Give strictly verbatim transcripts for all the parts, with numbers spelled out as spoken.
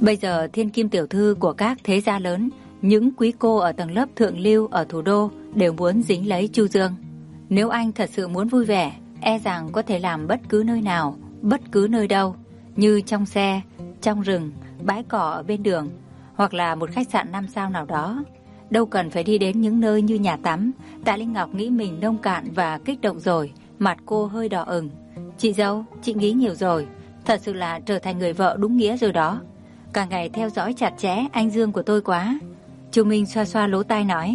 Bây giờ thiên kim tiểu thư của các thế gia lớn, những quý cô ở tầng lớp thượng lưu ở thủ đô đều muốn dính lấy Chu Dương. Nếu anh thật sự muốn vui vẻ, e rằng có thể làm bất cứ nơi nào, bất cứ nơi đâu, như trong xe, trong rừng, bãi cỏ ở bên đường, hoặc là một khách sạn năm sao nào đó. Đâu cần phải đi đến những nơi như nhà tắm. Tạ Linh Ngọc nghĩ mình nông cạn và kích động rồi, mặt cô hơi đỏ ửng. Chị dâu, chị nghĩ nhiều rồi, thật sự là trở thành người vợ đúng nghĩa rồi đó. Cả ngày theo dõi chặt chẽ anh Dương của tôi quá. Chu Minh xoa xoa lỗ tai nói.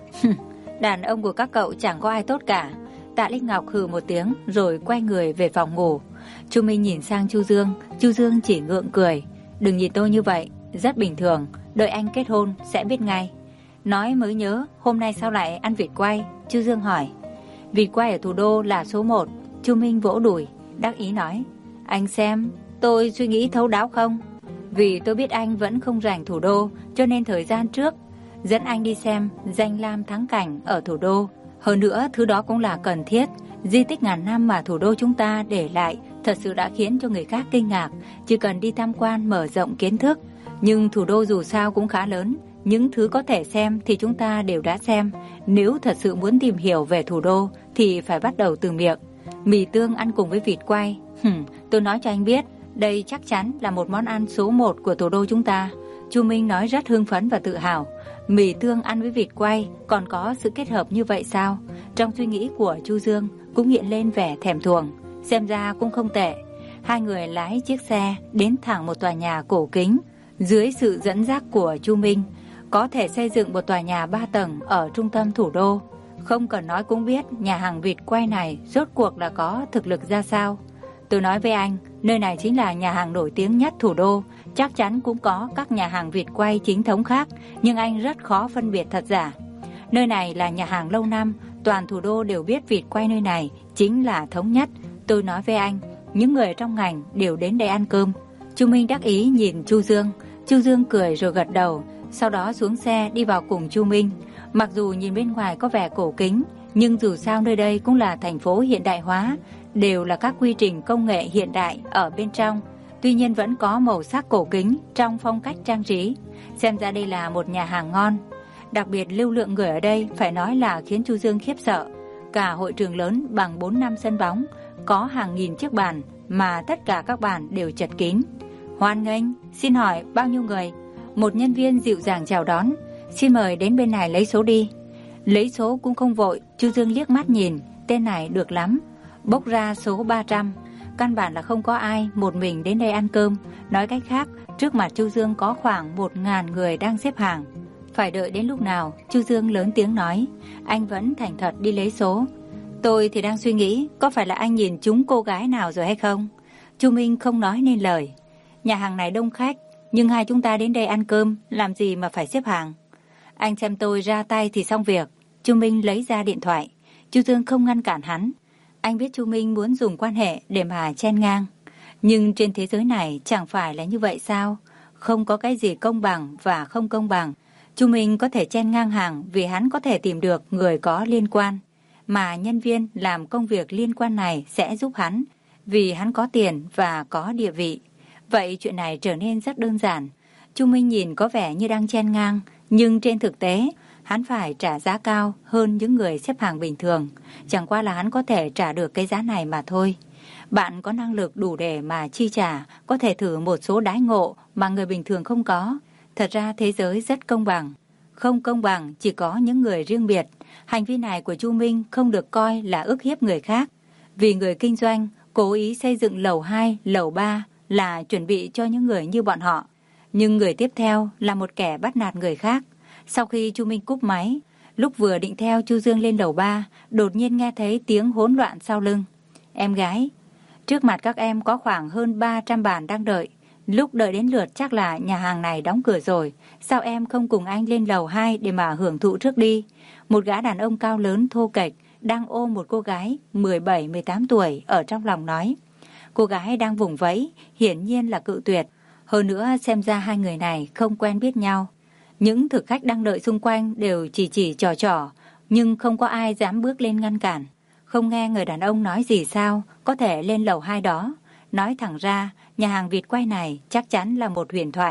Đàn ông của các cậu chẳng có ai tốt cả. Tạ Linh Ngọc hừ một tiếng rồi quay người về phòng ngủ. Chu Minh nhìn sang Chu Dương. Chu Dương chỉ ngượng cười. Đừng nhìn tôi như vậy, rất bình thường, đợi anh kết hôn sẽ biết ngay. Nói mới nhớ, hôm nay sao lại ăn vịt quay? Chu Dương hỏi. Vịt quay ở thủ đô là số một. Chu Minh vỗ đùi, đắc ý nói. Anh xem, tôi suy nghĩ thấu đáo không? Vì tôi biết anh vẫn không rảnh thủ đô, cho nên thời gian trước dẫn anh đi xem danh lam thắng cảnh ở thủ đô. Hơn nữa, thứ đó cũng là cần thiết. Di tích ngàn năm mà thủ đô chúng ta để lại thật sự đã khiến cho người khác kinh ngạc. Chỉ cần đi tham quan mở rộng kiến thức. Nhưng thủ đô dù sao cũng khá lớn. Những thứ có thể xem thì chúng ta đều đã xem. Nếu thật sự muốn tìm hiểu về thủ đô thì phải bắt đầu từ miệng. Mì tương ăn cùng với vịt quay. Hừm, tôi nói cho anh biết, đây chắc chắn là một món ăn số một của thủ đô chúng ta. Chu Minh nói rất hưng phấn và tự hào. Mì tương ăn với vịt quay còn có sự kết hợp như vậy sao? Trong suy nghĩ của Chu Dương cũng hiện lên vẻ thèm thuồng. Xem ra cũng không tệ. Hai người lái chiếc xe đến thẳng một tòa nhà cổ kính. Dưới sự dẫn dắt của Chu Minh, có thể xây dựng một tòa nhà ba tầng ở trung tâm thủ đô. Không cần nói cũng biết nhà hàng vịt quay này rốt cuộc là có thực lực ra sao. Tôi nói với anh, nơi này chính là nhà hàng nổi tiếng nhất thủ đô. Chắc chắn cũng có các nhà hàng vịt quay chính thống khác, nhưng anh rất khó phân biệt thật giả. Nơi này là nhà hàng lâu năm, toàn thủ đô đều biết vịt quay nơi này chính là thống nhất. Tôi nói với anh, những người trong ngành đều đến đây ăn cơm. Chu Minh đắc ý nhìn Chu Dương. Chu Dương cười rồi gật đầu, sau đó xuống xe đi vào cùng Chu Minh. Mặc dù nhìn bên ngoài có vẻ cổ kính, nhưng dù sao nơi đây cũng là thành phố hiện đại hóa, đều là các quy trình công nghệ hiện đại ở bên trong. Tuy nhiên vẫn có màu sắc cổ kính trong phong cách trang trí. Xem ra đây là một nhà hàng ngon. Đặc biệt lưu lượng người ở đây phải nói là khiến Chu Dương khiếp sợ. Cả hội trường lớn bằng bốn năm sân bóng, có hàng nghìn chiếc bàn mà tất cả các bàn đều chật kín. Hoan nghênh, xin hỏi bao nhiêu người? Một nhân viên dịu dàng chào đón. Xin mời đến bên này lấy số đi. Lấy số cũng không vội. Chu Dương liếc mắt nhìn, tên này được lắm. Bốc ra số ba trăm. Căn bản là không có ai một mình đến đây ăn cơm. Nói cách khác, trước mặt Chu Dương có khoảng một ngàn người đang xếp hàng. Phải đợi đến lúc nào? Chu Dương lớn tiếng nói. Anh vẫn thành thật đi lấy số. Tôi thì đang suy nghĩ, có phải là anh nhìn trúng cô gái nào rồi hay không? Chu Minh không nói nên lời. Nhà hàng này đông khách, nhưng hai chúng ta đến đây ăn cơm, làm gì mà phải xếp hàng? Anh xem tôi ra tay thì xong việc. Chu Minh lấy ra điện thoại. Chu Dương không ngăn cản hắn. Anh biết Chu Minh muốn dùng quan hệ để mà chen ngang. Nhưng trên thế giới này chẳng phải là như vậy sao? Không có cái gì công bằng và không công bằng. Chu Minh có thể chen ngang hàng vì hắn có thể tìm được người có liên quan. Mà nhân viên làm công việc liên quan này sẽ giúp hắn, vì hắn có tiền và có địa vị. Vậy chuyện này trở nên rất đơn giản. Chu Minh nhìn có vẻ như đang chen ngang, nhưng trên thực tế, hắn phải trả giá cao hơn những người xếp hàng bình thường. Chẳng qua là hắn có thể trả được cái giá này mà thôi. Bạn có năng lực đủ để mà chi trả, có thể thử một số đãi ngộ mà người bình thường không có. Thật ra thế giới rất công bằng. Không công bằng chỉ có những người riêng biệt. Hành vi này của Chu Minh không được coi là ức hiếp người khác. Vì người kinh doanh cố ý xây dựng lầu hai, lầu ba là chuẩn bị cho những người như bọn họ. Nhưng người tiếp theo là một kẻ bắt nạt người khác. Sau khi Chu Minh cúp máy, lúc vừa định theo Chu Dương lên lầu ba, đột nhiên nghe thấy tiếng hỗn loạn sau lưng. Em gái, trước mặt các em có khoảng hơn ba trăm bàn đang đợi. Lúc đợi đến lượt chắc là nhà hàng này đóng cửa rồi. Sao em không cùng anh lên lầu hai để mà hưởng thụ trước đi? Một gã đàn ông cao lớn thô kệch đang ôm một cô gái mười bảy mười tám tuổi ở trong lòng nói. Cô gái đang vùng vẫy, hiển nhiên là cự tuyệt. Hơn nữa xem ra hai người này không quen biết nhau. Những thực khách đang đợi xung quanh đều chỉ chỉ trò trò, nhưng không có ai dám bước lên ngăn cản. Không nghe người đàn ông nói gì sao, có thể lên lầu hai đó. Nói thẳng ra, nhà hàng vịt quay này chắc chắn là một huyền thoại.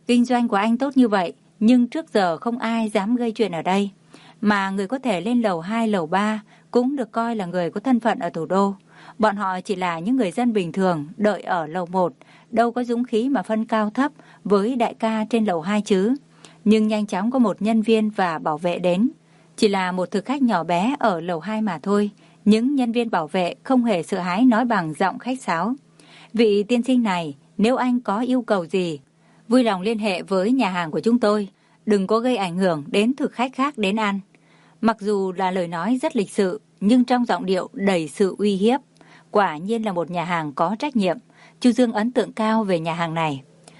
Kinh doanh của anh tốt như vậy, nhưng trước giờ không ai dám gây chuyện ở đây. Mà người có thể lên lầu hai, lầu ba cũng được coi là người có thân phận ở thủ đô. Bọn họ chỉ là những người dân bình thường, đợi ở lầu một, đâu có dũng khí mà phân cao thấp với đại ca trên lầu hai chứ. Nhưng nhanh chóng có một nhân viên và bảo vệ đến. Chỉ là một thực khách nhỏ bé ở lầu hai mà thôi. Những nhân viên bảo vệ không hề sợ hãi nói bằng giọng khách sáo. Vị tiên sinh này, nếu anh có yêu cầu gì, vui lòng liên hệ với nhà hàng của chúng tôi. Đừng có gây ảnh hưởng đến thực khách khác đến ăn. Mặc dù là lời nói rất lịch sự, nhưng trong giọng điệu đầy sự uy hiếp. Quả nhiên là một nhà hàng có trách nhiệm. Chu Dương ấn tượng cao về nhà hàng này.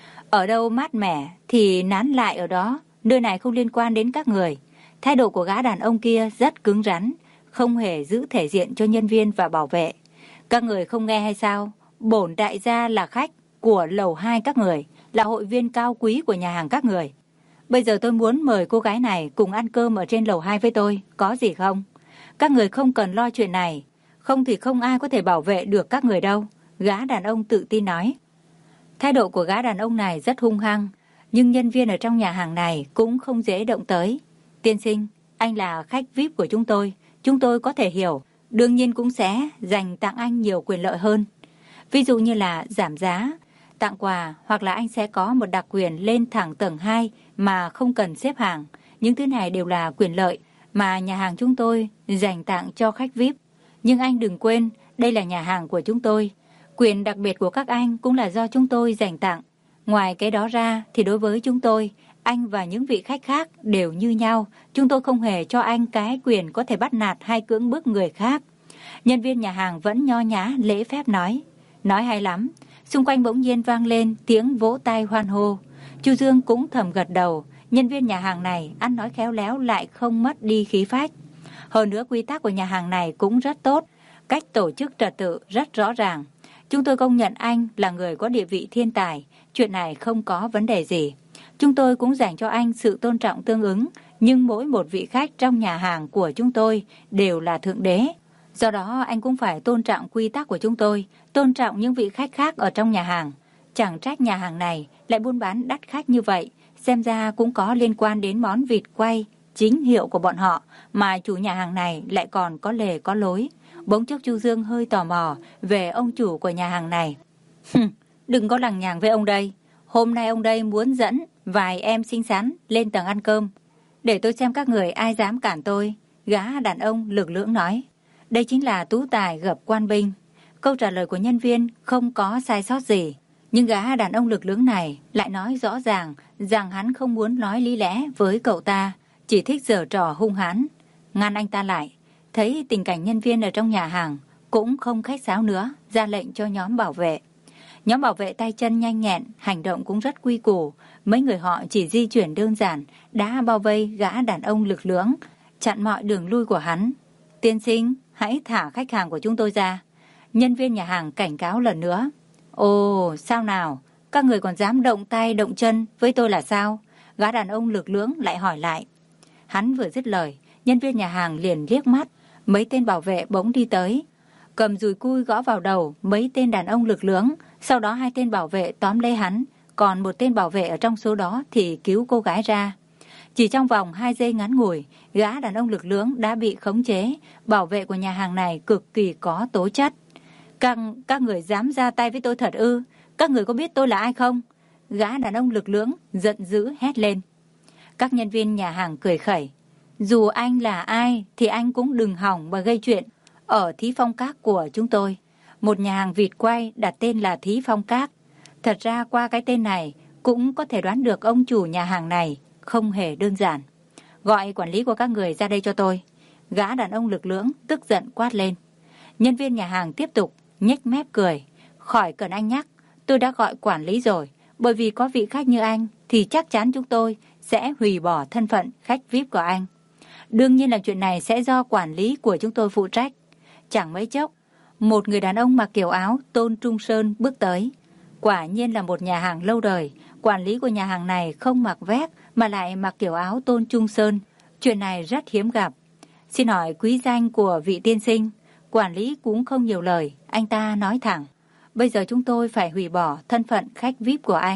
Ở đâu mát mẻ thì nán lại ở đó, nơi này không liên quan đến các người. Thái độ của gã đàn ông kia rất cứng rắn, không hề giữ thể diện cho nhân viên và bảo vệ. Các người không nghe hay sao? Bổn đại gia là khách của lầu hai các người, là hội viên cao quý của nhà hàng các người. Bây giờ tôi muốn mời cô gái này cùng ăn cơm ở trên lầu hai với tôi, có gì không? Các người không cần lo chuyện này, không thì không ai có thể bảo vệ được các người đâu, gã đàn ông tự tin nói. Thái độ của gã đàn ông này rất hung hăng, nhưng nhân viên ở trong nhà hàng này cũng không dễ động tới. Tiên sinh, anh là khách vi ai pi của chúng tôi, chúng tôi có thể hiểu, đương nhiên cũng sẽ dành tặng anh nhiều quyền lợi hơn. Ví dụ như là giảm giá, tặng quà, hoặc là anh sẽ có một đặc quyền lên thẳng tầng hai mà không cần xếp hàng. Những thứ này đều là quyền lợi mà nhà hàng chúng tôi dành tặng cho khách vi ai pi. Nhưng anh đừng quên, đây là nhà hàng của chúng tôi. Quyền đặc biệt của các anh cũng là do chúng tôi dành tặng. Ngoài cái đó ra thì đối với chúng tôi, anh và những vị khách khác đều như nhau. Chúng tôi không hề cho anh cái quyền có thể bắt nạt hay cưỡng bức người khác. Nhân viên nhà hàng vẫn nho nhã lễ phép nói. Nói hay lắm. Xung quanh bỗng nhiên vang lên tiếng vỗ tay hoan hô. Chu Dương cũng thầm gật đầu. Nhân viên nhà hàng này ăn nói khéo léo lại không mất đi khí phách. Hơn nữa quy tắc của nhà hàng này cũng rất tốt. Cách tổ chức trật tự rất rõ ràng. Chúng tôi công nhận anh là người có địa vị thiên tài. Chuyện này không có vấn đề gì. Chúng tôi cũng dành cho anh sự tôn trọng tương ứng. Nhưng mỗi một vị khách trong nhà hàng của chúng tôi đều là thượng đế. Do đó anh cũng phải tôn trọng quy tắc của chúng tôi, tôn trọng những vị khách khác ở trong nhà hàng. Chẳng trách nhà hàng này lại buôn bán đắt khách như vậy, xem ra cũng có liên quan đến món vịt quay chính hiệu của bọn họ, mà chủ nhà hàng này lại còn có lề có lối. Bỗng chốc Chu Dương hơi tò mò về ông chủ của nhà hàng này. Đừng có lằng nhằng với ông đây, hôm nay ông đây muốn dẫn vài em xinh xắn lên tầng ăn cơm. Để tôi xem các người ai dám cản tôi, gã đàn ông lực lưỡng nói. Đây chính là tú tài gặp quan binh. Câu trả lời của nhân viên không có sai sót gì. Nhưng gã đàn ông lực lưỡng này lại nói rõ ràng rằng hắn không muốn nói lý lẽ với cậu ta, chỉ thích giở trò hung hãn. Ngăn anh ta lại, thấy tình cảnh nhân viên ở trong nhà hàng cũng không khách sáo nữa, ra lệnh cho nhóm bảo vệ. Nhóm bảo vệ tay chân nhanh nhẹn, hành động cũng rất quy củ. Mấy người họ chỉ di chuyển đơn giản, đã bao vây gã đàn ông lực lưỡng, chặn mọi đường lui của hắn. Tiên sinh, hãy thả khách hàng của chúng tôi ra. Nhân viên nhà hàng cảnh cáo lần nữa. Ồ, sao nào? Các người còn dám động tay động chân với tôi là sao? Gã đàn ông lực lưỡng lại hỏi lại. Hắn vừa dứt lời, nhân viên nhà hàng liền liếc mắt. Mấy tên bảo vệ bỗng đi tới, cầm dùi cui gõ vào đầu mấy tên đàn ông lực lưỡng. Sau đó hai tên bảo vệ tóm lấy hắn, còn một tên bảo vệ ở trong số đó thì cứu cô gái ra. Chỉ trong vòng hai giây ngắn ngủi, gã đàn ông lực lưỡng đã bị khống chế. Bảo vệ của nhà hàng này cực kỳ có tố chất. Các, các người dám ra tay với tôi thật ư? Các người có biết tôi là ai không? Gã đàn ông lực lưỡng giận dữ hét lên. Các nhân viên nhà hàng cười khẩy. Dù anh là ai thì anh cũng đừng hỏng mà gây chuyện ở Thí Phong Các của chúng tôi. Một nhà hàng vịt quay đặt tên là Thí Phong Các. Thật ra qua cái tên này cũng có thể đoán được ông chủ nhà hàng này không hề đơn giản. Gọi quản lý của các người ra đây cho tôi. Gã đàn ông lực lưỡng tức giận quát lên. Nhân viên nhà hàng tiếp tục nhếch mép cười. Khỏi cần anh nhắc, tôi đã gọi quản lý rồi. Bởi vì có vị khách như anh thì chắc chắn chúng tôi sẽ hủy bỏ thân phận khách vi ai pi của anh. Đương nhiên là chuyện này sẽ do quản lý của chúng tôi phụ trách. Chẳng mấy chốc, một người đàn ông mặc kiểu áo Tôn Trung Sơn bước tới. Quả nhiên là một nhà hàng lâu đời. Quản lý của nhà hàng này không mặc vest mà lại mặc kiểu áo Tôn Trung Sơn. Chuyện này rất hiếm gặp. Xin hỏi quý danh của vị tiên sinh. Quản lý cũng không nhiều lời, anh ta nói thẳng. Bây giờ chúng tôi phải hủy bỏ thân phận khách vi ai pi của anh.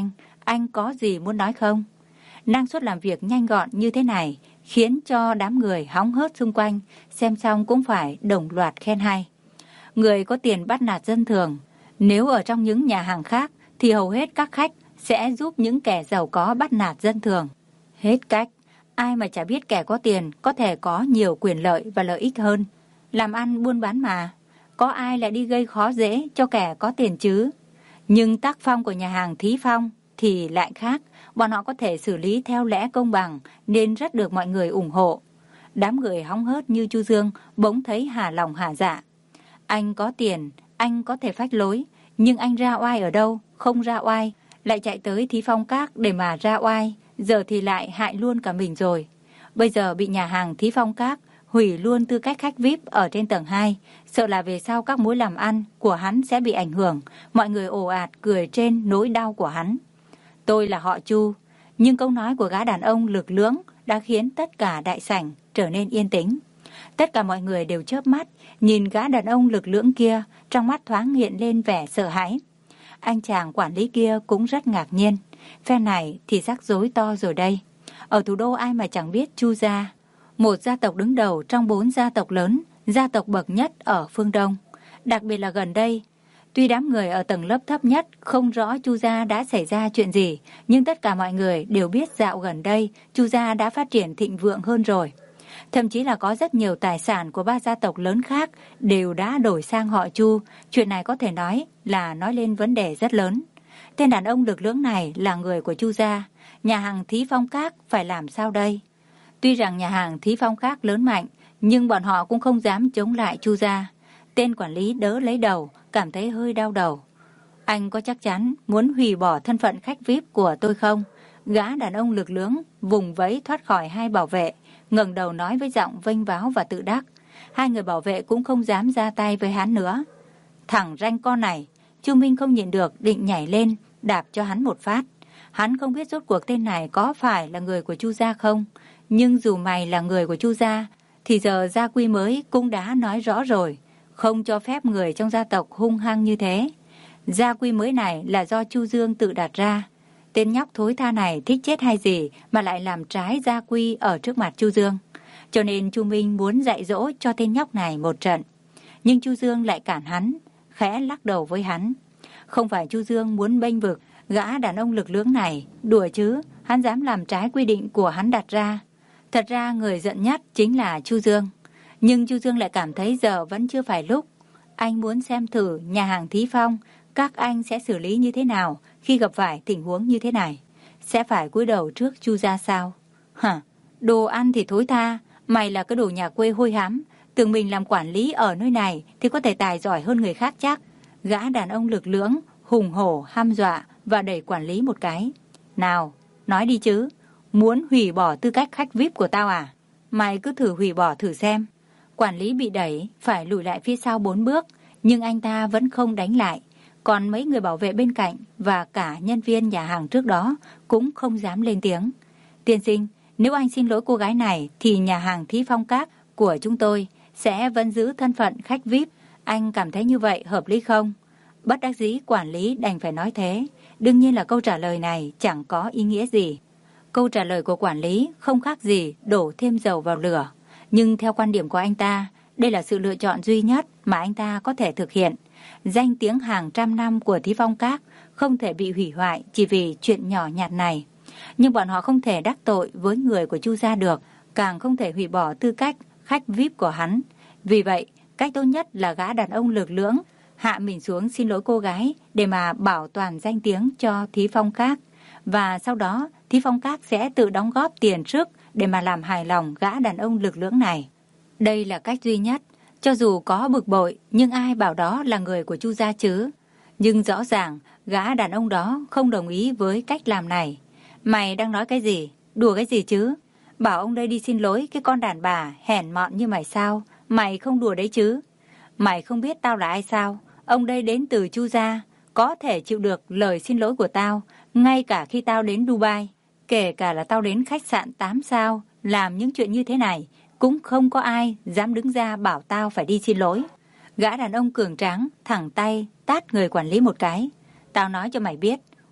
anh có gì muốn nói không? Năng suất làm việc nhanh gọn như thế này khiến cho đám người hóng hớt xung quanh, xem xong cũng phải đồng loạt khen hay. Người có tiền bắt nạt dân thường. Nếu ở trong những nhà hàng khác thì hầu hết các khách sẽ giúp những kẻ giàu có bắt nạt dân thường. Hết cách, ai mà chả biết kẻ có tiền có thể có nhiều quyền lợi và lợi ích hơn. Làm ăn buôn bán mà, có ai lại đi gây khó dễ cho kẻ có tiền chứ? Nhưng tác phong của nhà hàng Thí Phong thì lại khác, bọn họ có thể xử lý theo lẽ công bằng nên rất được mọi người ủng hộ. Đám người hóng hớt như Chu Dương bỗng thấy hà lòng hà dạ. Anh có tiền, anh có thể phách lối, nhưng anh ra oai ở đâu? Không ra oai, lại chạy tới Thí Phong Các để mà ra oai, giờ thì lại hại luôn cả mình rồi. Bây giờ bị nhà hàng Thí Phong Các hủy luôn tư cách khách vi ai pi ở trên tầng hai, sợ là về sau các mối làm ăn của hắn sẽ bị ảnh hưởng, mọi người ồ ạt cười trên nỗi đau của hắn. Tôi là họ Chu, nhưng câu nói của gã đàn ông lực lưỡng đã khiến tất cả đại sảnh trở nên yên tĩnh. Tất cả mọi người đều chớp mắt, nhìn gã đàn ông lực lưỡng kia, trong mắt thoáng hiện lên vẻ sợ hãi. Anh chàng quản lý kia cũng rất ngạc nhiên, phe này thì rắc rối to rồi đây. Ở thủ đô ai mà chẳng biết Chu gia, một gia tộc đứng đầu trong bốn gia tộc lớn, gia tộc bậc nhất ở phương Đông. Đặc biệt là gần đây, tuy đám người ở tầng lớp thấp nhất không rõ Chu gia đã xảy ra chuyện gì, nhưng tất cả mọi người đều biết dạo gần đây Chu gia đã phát triển thịnh vượng hơn rồi. Thậm chí là có rất nhiều tài sản của ba gia tộc lớn khác đều đã đổi sang họ Chu. Chuyện này có thể nói là nói lên vấn đề rất lớn. Tên đàn ông lực lưỡng này là người của Chu gia. Nhà hàng Thí Phong Các phải làm sao đây? Tuy rằng nhà hàng Thí Phong Các lớn mạnh, nhưng bọn họ cũng không dám chống lại Chu gia. Tên quản lý đỡ lấy đầu, cảm thấy hơi đau đầu. Anh có chắc chắn muốn hủy bỏ thân phận khách vi ai pi của tôi không? Gã đàn ông lực lưỡng vùng vẫy thoát khỏi hai bảo vệ, ngẩng đầu nói với giọng vênh váo và tự đắc. Hai người bảo vệ cũng không dám ra tay với hắn nữa. Thằng ranh con này, Chu Minh không nhịn được định nhảy lên, đạp cho hắn một phát. Hắn không biết rốt cuộc tên này có phải là người của Chu gia không, nhưng dù mày là người của Chu gia, thì giờ gia quy mới cũng đã nói rõ rồi, không cho phép người trong gia tộc hung hăng như thế. Gia quy mới này là do Chu Dương tự đặt ra. Tên nhóc thối tha này thích chết hay gì mà lại làm trái gia quy ở trước mặt Chu Dương. Cho nên Chu Minh muốn dạy dỗ cho tên nhóc này một trận. Nhưng Chu Dương lại cản hắn, khẽ lắc đầu với hắn. Không phải Chu Dương muốn bênh vực gã đàn ông lực lưỡng này, đùa chứ, hắn dám làm trái quy định của hắn đặt ra. Thật ra người giận nhất chính là Chu Dương. Nhưng Chu Dương lại cảm thấy giờ vẫn chưa phải lúc. Anh muốn xem thử nhà hàng Thí Phong các anh sẽ xử lý như thế nào khi gặp phải tình huống như thế này. Sẽ phải cúi đầu trước Chu gia sao? Hả? Đồ ăn thì thối tha, mày là cái đồ nhà quê hôi hám, tưởng mình làm quản lý ở nơi này thì có thể tài giỏi hơn người khác chắc. Gã đàn ông lực lưỡng hùng hổ hăm dọa và đẩy quản lý một cái. Nào, nói đi chứ, muốn hủy bỏ tư cách khách vi ai pi của tao à? Mày cứ thử hủy bỏ thử xem. Quản lý bị đẩy phải lùi lại phía sau bốn bước, nhưng anh ta vẫn không đánh lại. Còn mấy người bảo vệ bên cạnh và cả nhân viên nhà hàng trước đó cũng không dám lên tiếng. Tiên sinh, nếu anh xin lỗi cô gái này thì nhà hàng Thí Phong Các của chúng tôi sẽ vẫn giữ thân phận khách vi ai pi. Anh cảm thấy như vậy hợp lý không? Bất đắc dĩ quản lý đành phải nói thế. Đương nhiên là câu trả lời này chẳng có ý nghĩa gì. Câu trả lời của quản lý không khác gì đổ thêm dầu vào lửa. Nhưng theo quan điểm của anh ta, đây là sự lựa chọn duy nhất mà anh ta có thể thực hiện. Danh tiếng hàng trăm năm của Thí Phong Các không thể bị hủy hoại chỉ vì chuyện nhỏ nhặt này. Nhưng bọn họ không thể đắc tội với người của Chu gia được, càng không thể hủy bỏ tư cách khách vi ai pi của hắn. Vì vậy, cách tốt nhất là gã đàn ông lực lưỡng hạ mình xuống xin lỗi cô gái để mà bảo toàn danh tiếng cho Thí Phong Các. Và sau đó, Thí Phong Các sẽ tự đóng góp tiền sức để mà làm hài lòng gã đàn ông lực lưỡng này. Đây là cách duy nhất. Cho dù có bực bội, nhưng ai bảo đó là người của Chu gia chứ? Nhưng rõ ràng, gã đàn ông đó không đồng ý với cách làm này. Mày đang nói cái gì? Đùa cái gì chứ? Bảo ông đây đi xin lỗi cái con đàn bà hèn mọn như mày sao? Mày không đùa đấy chứ? Mày không biết tao là ai sao? Ông đây đến từ Chu gia, có thể chịu được lời xin lỗi của tao, ngay cả khi tao đến Dubai. Kể cả là tao đến khách sạn tám sao, làm những chuyện như thế này, cũng không có ai dám đứng ra bảo tao phải đi xin lỗi. Gã đàn ông cường tráng, thẳng tay, tát người quản lý một cái. Tao nói cho mày biết,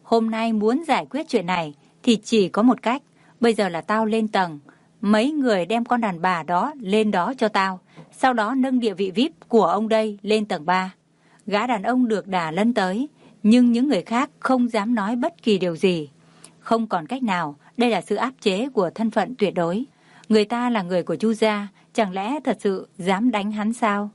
Hôm nay muốn giải quyết chuyện này thì chỉ có một cách. Bây giờ là tao lên tầng. Mấy người đem con đàn bà đó lên đó cho tao. Sau đó nâng địa vị vi ai pi của ông đây lên tầng ba. Gã đàn ông được đà lân tới. Nhưng những người khác không dám nói bất kỳ điều gì. Không còn cách nào. Đây là sự áp chế của thân phận tuyệt đối. Người ta là người của Chu gia. Chẳng lẽ thật sự dám đánh hắn sao?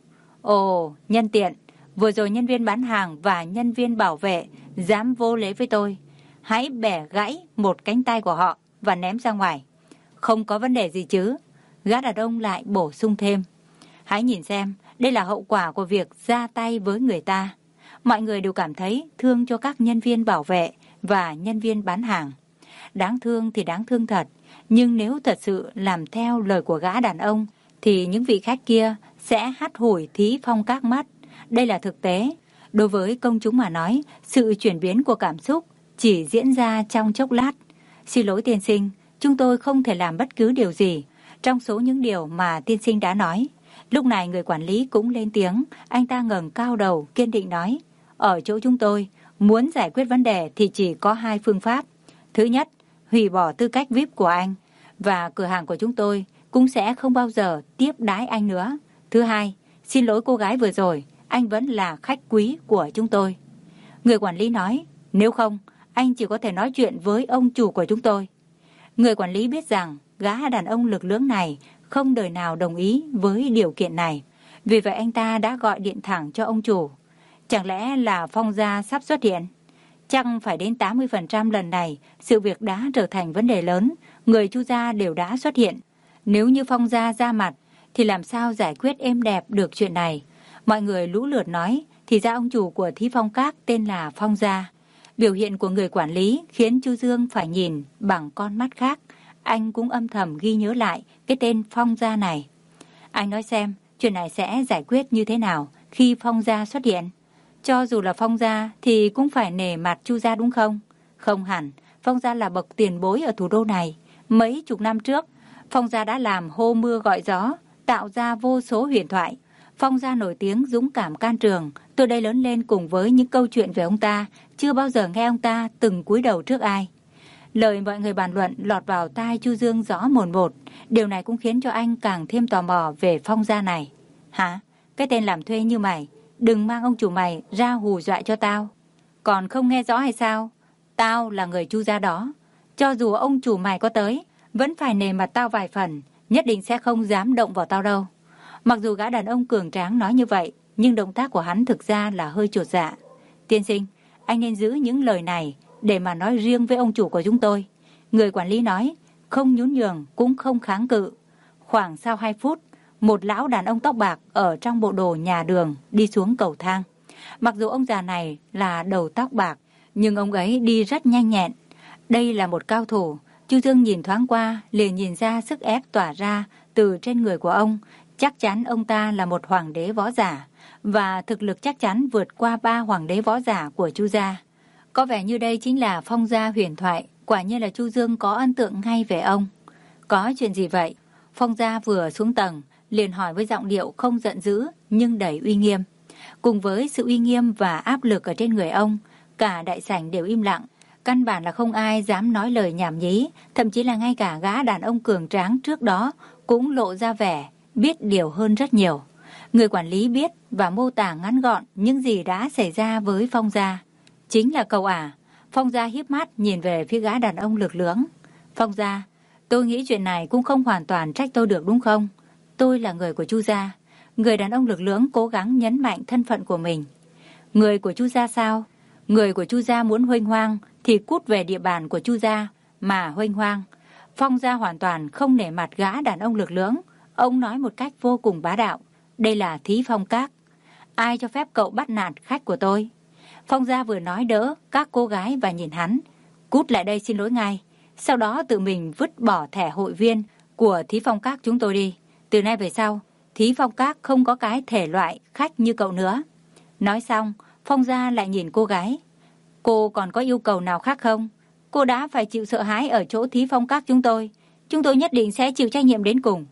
Ồ, nhân tiện. Vừa rồi nhân viên bán hàng và nhân viên bảo vệ dám vô lễ với tôi. Hãy bẻ gãy một cánh tay của họ và ném ra ngoài. Không có vấn đề gì chứ? Gã đàn ông lại bổ sung thêm. Hãy nhìn xem, đây là hậu quả của việc ra tay với người ta. Mọi người đều cảm thấy thương cho các nhân viên bảo vệ và nhân viên bán hàng. Đáng thương thì đáng thương thật, nhưng nếu thật sự làm theo lời của gã đàn ông, thì những vị khách kia sẽ hắt hủi Thí Phong Các mất. Đây là thực tế. Đối với công chúng mà nói, sự chuyển biến của cảm xúc chỉ diễn ra trong chốc lát. Xin lỗi tiên sinh, chúng tôi không thể làm bất cứ điều gì trong số những điều mà tiên sinh đã nói. Lúc này người quản lý cũng lên tiếng, anh ta ngẩng cao đầu, kiên định nói. Ở chỗ chúng tôi, muốn giải quyết vấn đề thì chỉ có hai phương pháp. Thứ nhất, hủy bỏ tư cách vi ai pi của anh, và cửa hàng của chúng tôi cũng sẽ không bao giờ tiếp đái anh nữa. Thứ hai, xin lỗi cô gái vừa rồi, anh vẫn là khách quý của chúng tôi. Người quản lý nói, nếu không, anh chỉ có thể nói chuyện với ông chủ của chúng tôi. Người quản lý biết rằng gã đàn ông lực lưỡng này không đời nào đồng ý với điều kiện này. Vì vậy anh ta đã gọi điện thẳng cho ông chủ. Chẳng lẽ là Phong gia sắp xuất hiện? Chắc phải đến tám mươi phần trăm lần này, sự việc đã trở thành vấn đề lớn. Người Chu gia đều đã xuất hiện. Nếu như Phong gia ra mặt, thì làm sao giải quyết êm đẹp được chuyện này? Mọi người lũ lượt nói, thì ra ông chủ của Thí Phong Các tên là Phong gia. Biểu hiện của người quản lý khiến Chu Dương phải nhìn bằng con mắt khác. Anh cũng âm thầm ghi nhớ lại cái tên Phong gia này. Anh nói xem, chuyện này sẽ giải quyết như thế nào khi Phong gia xuất hiện? Cho dù là Phong gia thì cũng phải nể mặt Chu gia đúng không? Không hẳn, Phong gia là bậc tiền bối ở thủ đô này. Mấy chục năm trước, Phong gia đã làm hô mưa gọi gió, tạo ra vô số huyền thoại. Phong gia nổi tiếng dũng cảm can trường. Tôi đây lớn lên cùng với những câu chuyện về ông ta, chưa bao giờ nghe ông ta từng cúi đầu trước ai. Lời mọi người bàn luận lọt vào tai Chu Dương rõ mồn một. Điều này cũng khiến cho anh càng thêm tò mò về Phong gia này. Hả? Cái tên làm thuê như mày, đừng mang ông chủ mày ra hù dọa cho tao. Còn không nghe rõ hay sao? Tao là người Chu gia đó. Cho dù ông chủ mày có tới, vẫn phải nề mặt tao vài phần, nhất định sẽ không dám động vào tao đâu. Mặc dù gã đàn ông cường tráng nói như vậy, nhưng động tác của hắn thực ra là hơi chột dạ. Tiên sinh, anh nên giữ những lời này để mà nói riêng với ông chủ của chúng tôi. Người quản lý nói, không nhún nhường cũng không kháng cự. Khoảng sau hai phút, một lão đàn ông tóc bạc ở trong bộ đồ nhà đường đi xuống cầu thang. Mặc dù ông già này là đầu tóc bạc, nhưng ông ấy đi rất nhanh nhẹn. Đây là một cao thủ. Chu Dương nhìn thoáng qua, liền nhìn ra sức ép tỏa ra từ trên người của ông. Chắc chắn ông ta là một hoàng đế võ giả, và thực lực chắc chắn vượt qua ba hoàng đế võ giả của Chu gia. Có vẻ như đây chính là Phong gia huyền thoại. Quả nhiên là Chu Dương có ấn tượng ngay về ông. Có chuyện gì vậy? Phong gia vừa xuống tầng, liền hỏi với giọng điệu không giận dữ nhưng đầy uy nghiêm. Cùng với sự uy nghiêm và áp lực ở trên người ông, cả đại sảnh đều im lặng. Căn bản là không ai dám nói lời nhảm nhí, thậm chí là ngay cả gã đàn ông cường tráng trước đó cũng lộ ra vẻ biết điều hơn rất nhiều. Người quản lý biết và mô tả ngắn gọn những gì đã xảy ra với Phong gia. Chính là cậu à? Phong gia híp mắt nhìn về phía gã đàn ông lực lưỡng. Phong gia, tôi nghĩ chuyện này cũng không hoàn toàn trách tôi được đúng không? Tôi là người của Chu gia. Người đàn ông lực lưỡng cố gắng nhấn mạnh thân phận của mình. Người của Chu gia sao? Người của Chu gia muốn huênh hoang thì cút về địa bàn của Chu gia mà huênh hoang. Phong gia hoàn toàn không nể mặt gã đàn ông lực lưỡng. Ông nói một cách vô cùng bá đạo. Đây là Thí Phong Các. Ai cho phép cậu bắt nạt khách của tôi? Phong gia vừa nói đỡ các cô gái và nhìn hắn. Cút lại đây xin lỗi ngay. Sau đó tự mình vứt bỏ thẻ hội viên của Thí Phong Các chúng tôi đi. Từ nay về sau, Thí Phong Các không có cái thể loại khách như cậu nữa. Nói xong, Phong gia lại nhìn cô gái. Cô còn có yêu cầu nào khác không? Cô đã phải chịu sợ hãi ở chỗ Thí Phong Các chúng tôi. Chúng tôi nhất định sẽ chịu trách nhiệm đến cùng.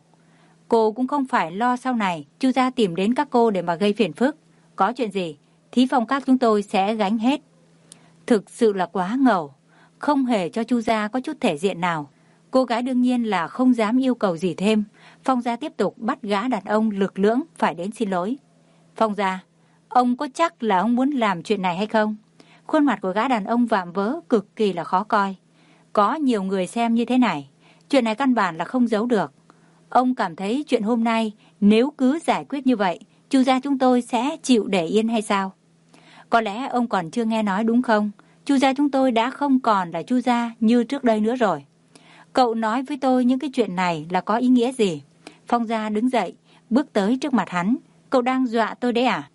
Cô cũng không phải lo sau này Chu gia tìm đến các cô để mà gây phiền phức. Có chuyện gì, Thí Phong Các chúng tôi sẽ gánh hết. Thực sự là quá ngầu, không hề cho Chu gia có chút thể diện nào. Cô gái đương nhiên là không dám yêu cầu gì thêm. Phong gia tiếp tục bắt gã đàn ông lực lưỡng phải đến xin lỗi. Phong gia, ông có chắc là ông muốn làm chuyện này hay không? Khuôn mặt của gã đàn ông vạm vỡ cực kỳ là khó coi. Có nhiều người xem như thế này, chuyện này căn bản là không giấu được. Ông cảm thấy chuyện hôm nay nếu cứ giải quyết như vậy, Chu gia chúng tôi sẽ chịu để yên hay sao? Có lẽ ông còn chưa nghe nói đúng không? Chu gia chúng tôi đã không còn là Chu gia như trước đây nữa rồi. Cậu nói với tôi những cái chuyện này là có ý nghĩa gì? Phong gia đứng dậy, bước tới trước mặt hắn. Cậu đang dọa tôi đấy à?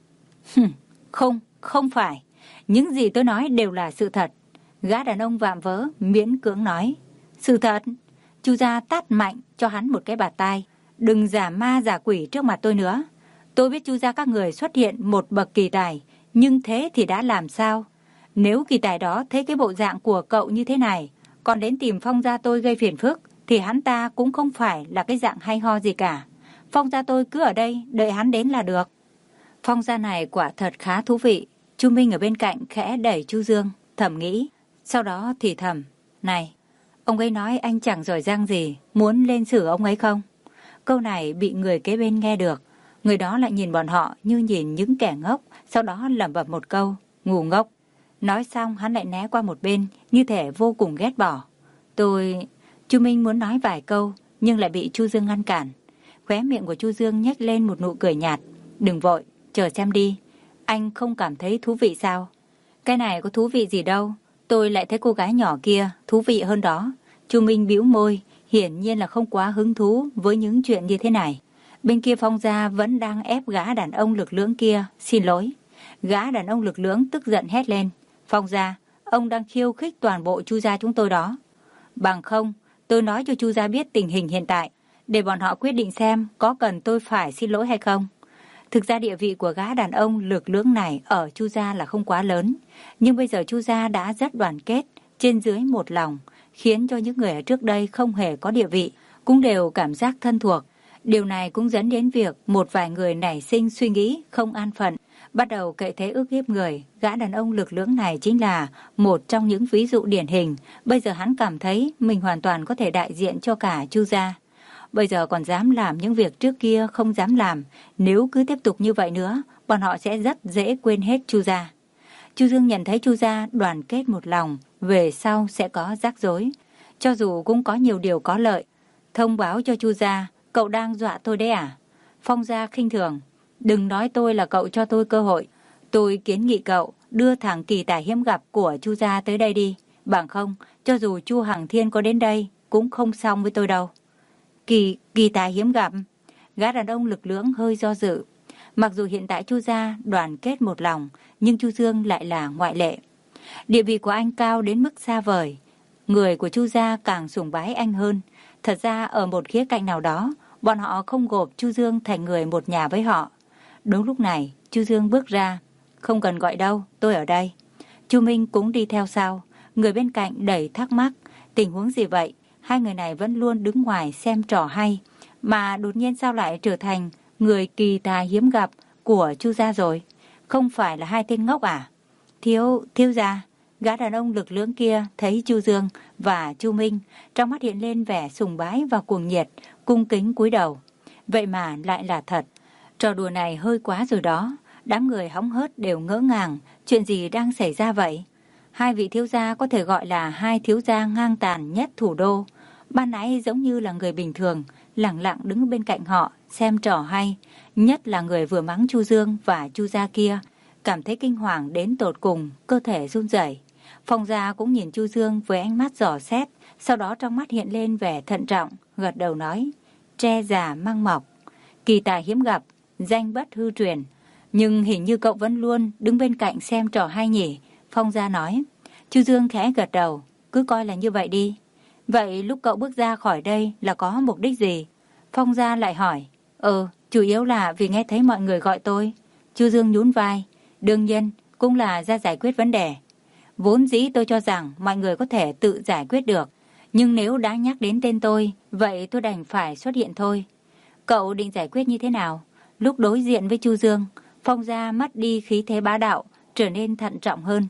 Không, không phải. Những gì tôi nói đều là sự thật. Gã đàn ông vạm vỡ miễn cưỡng nói. Sự thật? Chu gia tát mạnh cho hắn một cái bạt tai. Đừng giả ma giả quỷ trước mặt tôi nữa. Tôi biết Chu gia các người xuất hiện một bậc kỳ tài, nhưng thế thì đã làm sao? Nếu kỳ tài đó thấy cái bộ dạng của cậu như thế này, còn đến tìm Phong gia tôi gây phiền phức, thì hắn ta cũng không phải là cái dạng hay ho gì cả. Phong gia tôi cứ ở đây đợi hắn đến là được. Phong gia này quả thật khá thú vị. Chu Minh ở bên cạnh khẽ đẩy Chu Dương, thầm nghĩ. Sau đó thì thầm, này, ông ấy nói anh chẳng giỏi giang gì, muốn lên xử ông ấy không? Câu này bị người kế bên nghe được. Người đó lại nhìn bọn họ như nhìn những kẻ ngốc, sau đó lẩm bẩm một câu, ngu ngốc. Nói xong hắn lại né qua một bên, như thể vô cùng ghét bỏ. Tôi... Chu Minh muốn nói vài câu, nhưng lại bị Chu Dương ngăn cản. Khóe miệng của Chu Dương nhếch lên một nụ cười nhạt. Đừng vội, chờ xem đi. Anh không cảm thấy thú vị sao? Cái này có thú vị gì đâu. Tôi lại thấy cô gái nhỏ kia thú vị hơn đó. Chu Minh bĩu môi, hiển nhiên là không quá hứng thú với những chuyện như thế này. Bên kia Phong gia vẫn đang ép gã đàn ông lực lưỡng kia xin lỗi. Gã đàn ông lực lưỡng tức giận hét lên. Phong gia, ông đang khiêu khích toàn bộ Chu gia chúng tôi đó. Bằng không, tôi nói cho Chu gia biết tình hình hiện tại, để bọn họ quyết định xem có cần tôi phải xin lỗi hay không. Thực ra địa vị của gã đàn ông lực lưỡng này ở Chu gia là không quá lớn, nhưng bây giờ Chu gia đã rất đoàn kết, trên dưới một lòng, khiến cho những người ở trước đây không hề có địa vị, cũng đều cảm giác thân thuộc. Điều này cũng dẫn đến việc một vài người nảy sinh suy nghĩ không an phận, bắt đầu cậy thế ức hiếp người. Gã đàn ông lực lưỡng này chính là một trong những ví dụ điển hình. Bây giờ hắn cảm thấy mình hoàn toàn có thể đại diện cho cả Chu gia. Bây giờ còn dám làm những việc trước kia không dám làm. Nếu cứ tiếp tục như vậy nữa, bọn họ sẽ rất dễ quên hết Chu gia. Chu Dương nhận thấy Chu gia đoàn kết một lòng, về sau sẽ có rắc rối. Cho dù cũng có nhiều điều có lợi. Thông báo cho Chu gia, cậu đang dọa tôi đấy à? Phong gia khinh thường. Đừng nói tôi là cậu cho tôi cơ hội. Tôi kiến nghị cậu đưa thằng kỳ tài hiếm gặp của Chu gia tới đây đi. Bằng không, cho dù Chu Hằng Thiên có đến đây, cũng không xong với tôi đâu. Kỳ, kỳ tài hiếm gặp. Gã đàn ông lực lưỡng hơi do dự. Mặc dù hiện tại Chu gia đoàn kết một lòng, nhưng Chu Dương lại là ngoại lệ. Địa vị của anh cao đến mức xa vời. Người của Chu gia càng sùng bái anh hơn. Thật ra ở một khía cạnh nào đó, bọn họ không gộp Chu Dương thành người một nhà với họ. Đúng lúc này, Chu Dương bước ra. Không cần gọi đâu, tôi ở đây. Chu Minh cũng đi theo sau. Người bên cạnh đầy thắc mắc. Tình huống gì vậy? Hai người này vẫn luôn đứng ngoài xem trò hay. Mà đột nhiên sao lại trở thành người kỳ tài hiếm gặp của Chu gia rồi? Không phải là hai tên ngốc à? Thiếu, thiếu gia. Gã đàn ông lực lưỡng kia thấy Chu Dương và Chu Minh, trong mắt hiện lên vẻ sùng bái và cuồng nhiệt, cung kính cúi đầu. Vậy mà lại là thật. Trò đùa này hơi quá rồi đó. Đám người hóng hớt đều ngỡ ngàng. Chuyện gì đang xảy ra vậy? Hai vị thiếu gia có thể gọi là hai thiếu gia ngang tàn nhất thủ đô. Ban nãy giống như là người bình thường, lặng lặng đứng bên cạnh họ, xem trò hay. Nhất là người vừa mắng Chu Dương và Chu gia kia, cảm thấy kinh hoàng đến tột cùng, cơ thể run rẩy. Phong gia cũng nhìn Chu Dương với ánh mắt dò xét, sau đó trong mắt hiện lên vẻ thận trọng, gật đầu nói, tre già măng mọc, kỳ tài hiếm gặp, danh bất hư truyền. Nhưng hình như cậu vẫn luôn đứng bên cạnh xem trò hay nhỉ? Phong gia nói. Chu Dương khẽ gật đầu, cứ coi là như vậy đi. Vậy lúc cậu bước ra khỏi đây là có mục đích gì? Phong gia lại hỏi. Ừ, chủ yếu là vì nghe thấy mọi người gọi tôi. Chu Dương nhún vai. Đương nhiên, cũng là ra giải quyết vấn đề. Vốn dĩ tôi cho rằng mọi người có thể tự giải quyết được. Nhưng nếu đã nhắc đến tên tôi, vậy tôi đành phải xuất hiện thôi. Cậu định giải quyết như thế nào? Lúc đối diện với Chu Dương, Phong gia mất đi khí thế bá đạo, trở nên thận trọng hơn.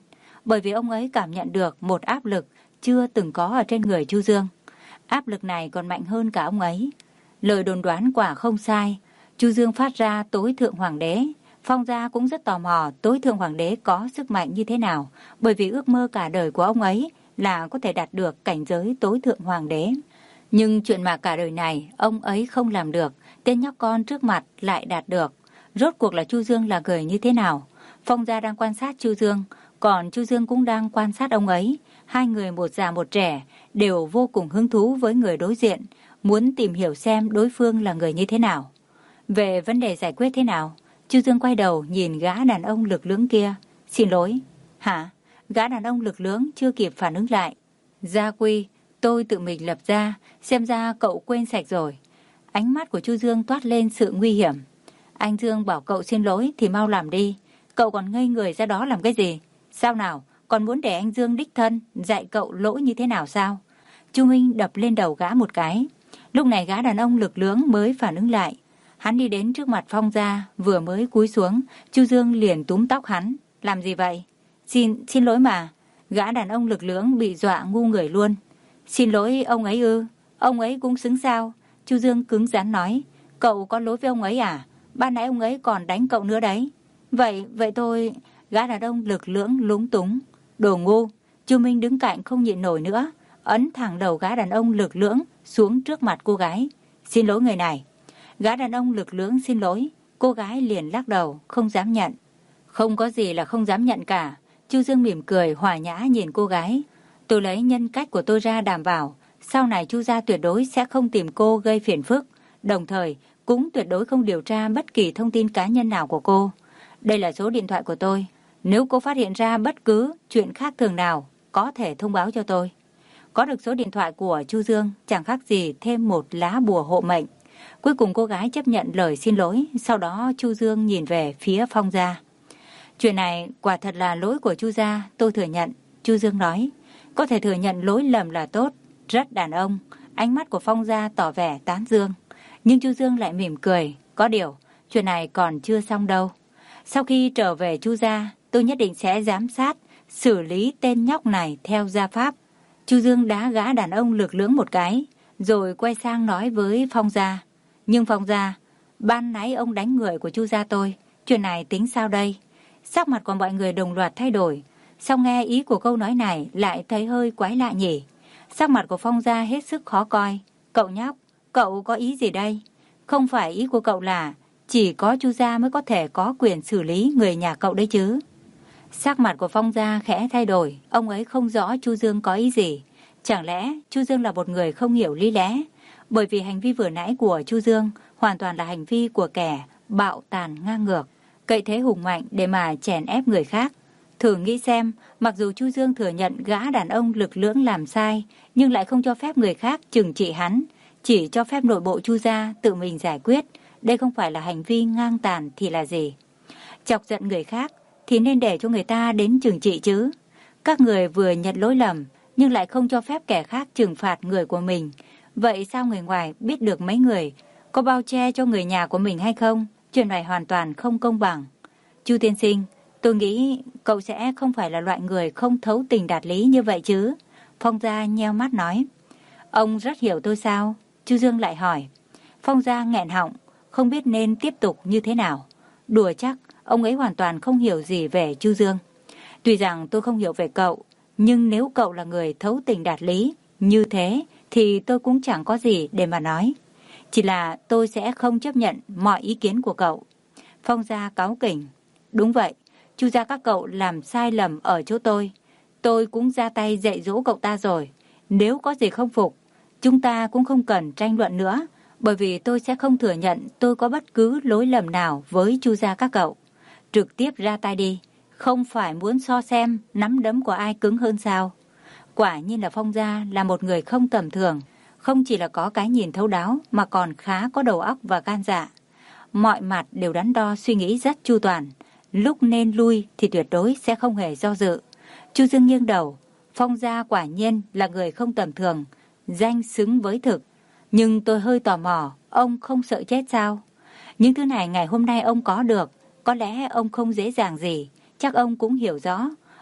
bởi vì ông ấy cảm nhận được một áp lực chưa từng có ở trên người Chu Dương. Áp lực này còn mạnh hơn cả ông ấy. Lời đồn đoán quả không sai, Chu Dương phát ra tối thượng hoàng đế. Phong gia cũng rất tò mò tối thượng hoàng đế có sức mạnh như thế nào, bởi vì ước mơ cả đời của ông ấy là có thể đạt được cảnh giới tối thượng hoàng đế. Nhưng chuyện mà cả đời này ông ấy không làm được, tên nhóc con trước mặt lại đạt được. Rốt cuộc là Chu Dương là người như thế nào? Phong gia đang quan sát Chu Dương, còn Chu Dương cũng đang quan sát ông ấy. Hai người một già một trẻ đều vô cùng hứng thú với người đối diện, muốn tìm hiểu xem đối phương là người như thế nào. Về vấn đề giải quyết thế nào, Chu Dương quay đầu nhìn gã đàn ông lực lưỡng kia. Xin lỗi. Hả? Gã đàn ông lực lưỡng chưa kịp phản ứng lại. Gia quy, tôi tự mình lập ra, xem ra cậu quên sạch rồi. Ánh mắt của Chu Dương toát lên sự nguy hiểm. Anh Dương bảo cậu xin lỗi thì mau làm đi. Cậu còn ngây người ra đó làm cái gì? Sao nào? Còn muốn để anh Dương đích thân dạy cậu lỗi như thế nào sao? Chu Minh đập lên đầu gã một cái. Lúc này gã đàn ông lực lưỡng mới phản ứng lại. Hắn đi đến trước mặt Phong gia, vừa mới cúi xuống, Chu Dương liền túm tóc hắn. Làm gì vậy? Xin, xin lỗi mà. Gã đàn ông lực lưỡng bị dọa ngu người luôn. Xin lỗi ông ấy ư? Ông ấy cũng xứng sao? Chu Dương cứng rắn nói. Cậu có lỗi với ông ấy à? Ban nãy ông ấy còn đánh cậu nữa đấy. Vậy, vậy thôi. Gã đàn ông lực lưỡng lúng túng. Đồ ngu. Chu Minh đứng cạnh không nhịn nổi nữa, ấn thẳng đầu gã đàn ông lực lưỡng xuống trước mặt cô gái. Xin lỗi người này. Gã đàn ông lực lưỡng xin lỗi. Cô gái liền lắc đầu, không dám nhận. Không có gì là không dám nhận cả. Chu Dương mỉm cười hòa nhã nhìn cô gái. Tôi lấy nhân cách của tôi ra đảm bảo, sau này Chu gia tuyệt đối sẽ không tìm cô gây phiền phức, đồng thời cũng tuyệt đối không điều tra bất kỳ thông tin cá nhân nào của cô. Đây là số điện thoại của tôi. Nếu cô phát hiện ra bất cứ chuyện khác thường nào, có thể thông báo cho tôi. Có được số điện thoại của Chu Dương chẳng khác gì thêm một lá bùa hộ mệnh. Cuối cùng cô gái chấp nhận lời xin lỗi, sau đó Chu Dương nhìn về phía Phong gia. Chuyện này quả thật là lỗi của Chu gia, tôi thừa nhận. Chu Dương nói, có thể thừa nhận lỗi lầm là tốt, rất đàn ông. Ánh mắt của Phong gia tỏ vẻ tán dương. Nhưng Chu Dương lại mỉm cười, có điều, chuyện này còn chưa xong đâu. Sau khi trở về Chu gia, tôi nhất định sẽ giám sát, xử lý tên nhóc này theo gia pháp. Chu Dương đá gã đàn ông lực lưỡng một cái, rồi quay sang nói với Phong gia. Nhưng Phong gia, ban nãy ông đánh người của Chu gia tôi, chuyện này tính sao đây? Sắc mặt của mọi người đồng loạt thay đổi. Sau nghe ý của câu nói này lại thấy hơi quái lạ nhỉ. Sắc mặt của Phong gia hết sức khó coi. Cậu nhóc, cậu có ý gì đây? Không phải ý của cậu là chỉ có Chu gia mới có thể có quyền xử lý người nhà cậu đấy chứ? Sắc mặt của Phong gia khẽ thay đổi. Ông ấy không rõ Chu Dương có ý gì. Chẳng lẽ Chu Dương là một người không hiểu lý lẽ? Bởi vì hành vi vừa nãy của Chu Dương hoàn toàn là hành vi của kẻ bạo tàn ngang ngược, cậy thế hùng mạnh để mà chèn ép người khác. Thử nghĩ xem, mặc dù Chu Dương thừa nhận gã đàn ông lực lưỡng làm sai, nhưng lại không cho phép người khác trừng trị hắn, chỉ cho phép nội bộ Chu gia tự mình giải quyết. Đây không phải là hành vi ngang tàn thì là gì? Chọc giận người khác thì nên để cho người ta đến trừng trị chứ. Các người vừa nhận lỗi lầm nhưng lại không cho phép kẻ khác trừng phạt người của mình. Vậy sao người ngoài biết được mấy người có bao che cho người nhà của mình hay không? Chuyện này hoàn toàn không công bằng. Chu tiên sinh, tôi nghĩ cậu sẽ không phải là loại người không thấu tình đạt lý như vậy chứ? Phong gia nheo mắt nói. Ông rất hiểu tôi sao? Chu Dương lại hỏi. Phong gia nghẹn họng, không biết nên tiếp tục như thế nào. Đùa chắc, ông ấy hoàn toàn không hiểu gì về Chu Dương. Tuy rằng tôi không hiểu về cậu, nhưng nếu cậu là người thấu tình đạt lý như thế thì tôi cũng chẳng có gì để mà nói. Chỉ là tôi sẽ không chấp nhận mọi ý kiến của cậu. Phong gia cáu kỉnh. Đúng vậy, Chu gia các cậu làm sai lầm ở chỗ tôi. Tôi cũng ra tay dạy dỗ cậu ta rồi. Nếu có gì không phục, chúng ta cũng không cần tranh luận nữa, bởi vì tôi sẽ không thừa nhận tôi có bất cứ lỗi lầm nào với Chu gia các cậu. Trực tiếp ra tay đi, không phải muốn so xem nắm đấm của ai cứng hơn sao? Quả nhiên là Phong gia là một người không tầm thường, không chỉ là có cái nhìn thấu đáo mà còn khá có đầu óc và gan dạ. Mọi mặt đều đắn đo suy nghĩ rất chu toàn, lúc nên lui thì tuyệt đối sẽ không hề do dự. Chu Dương nghiêng đầu, Phong gia quả nhiên là người không tầm thường, danh xứng với thực. Nhưng tôi hơi tò mò, ông không sợ chết sao? Những thứ này ngày hôm nay ông có được, có lẽ ông không dễ dàng gì, chắc ông cũng hiểu rõ.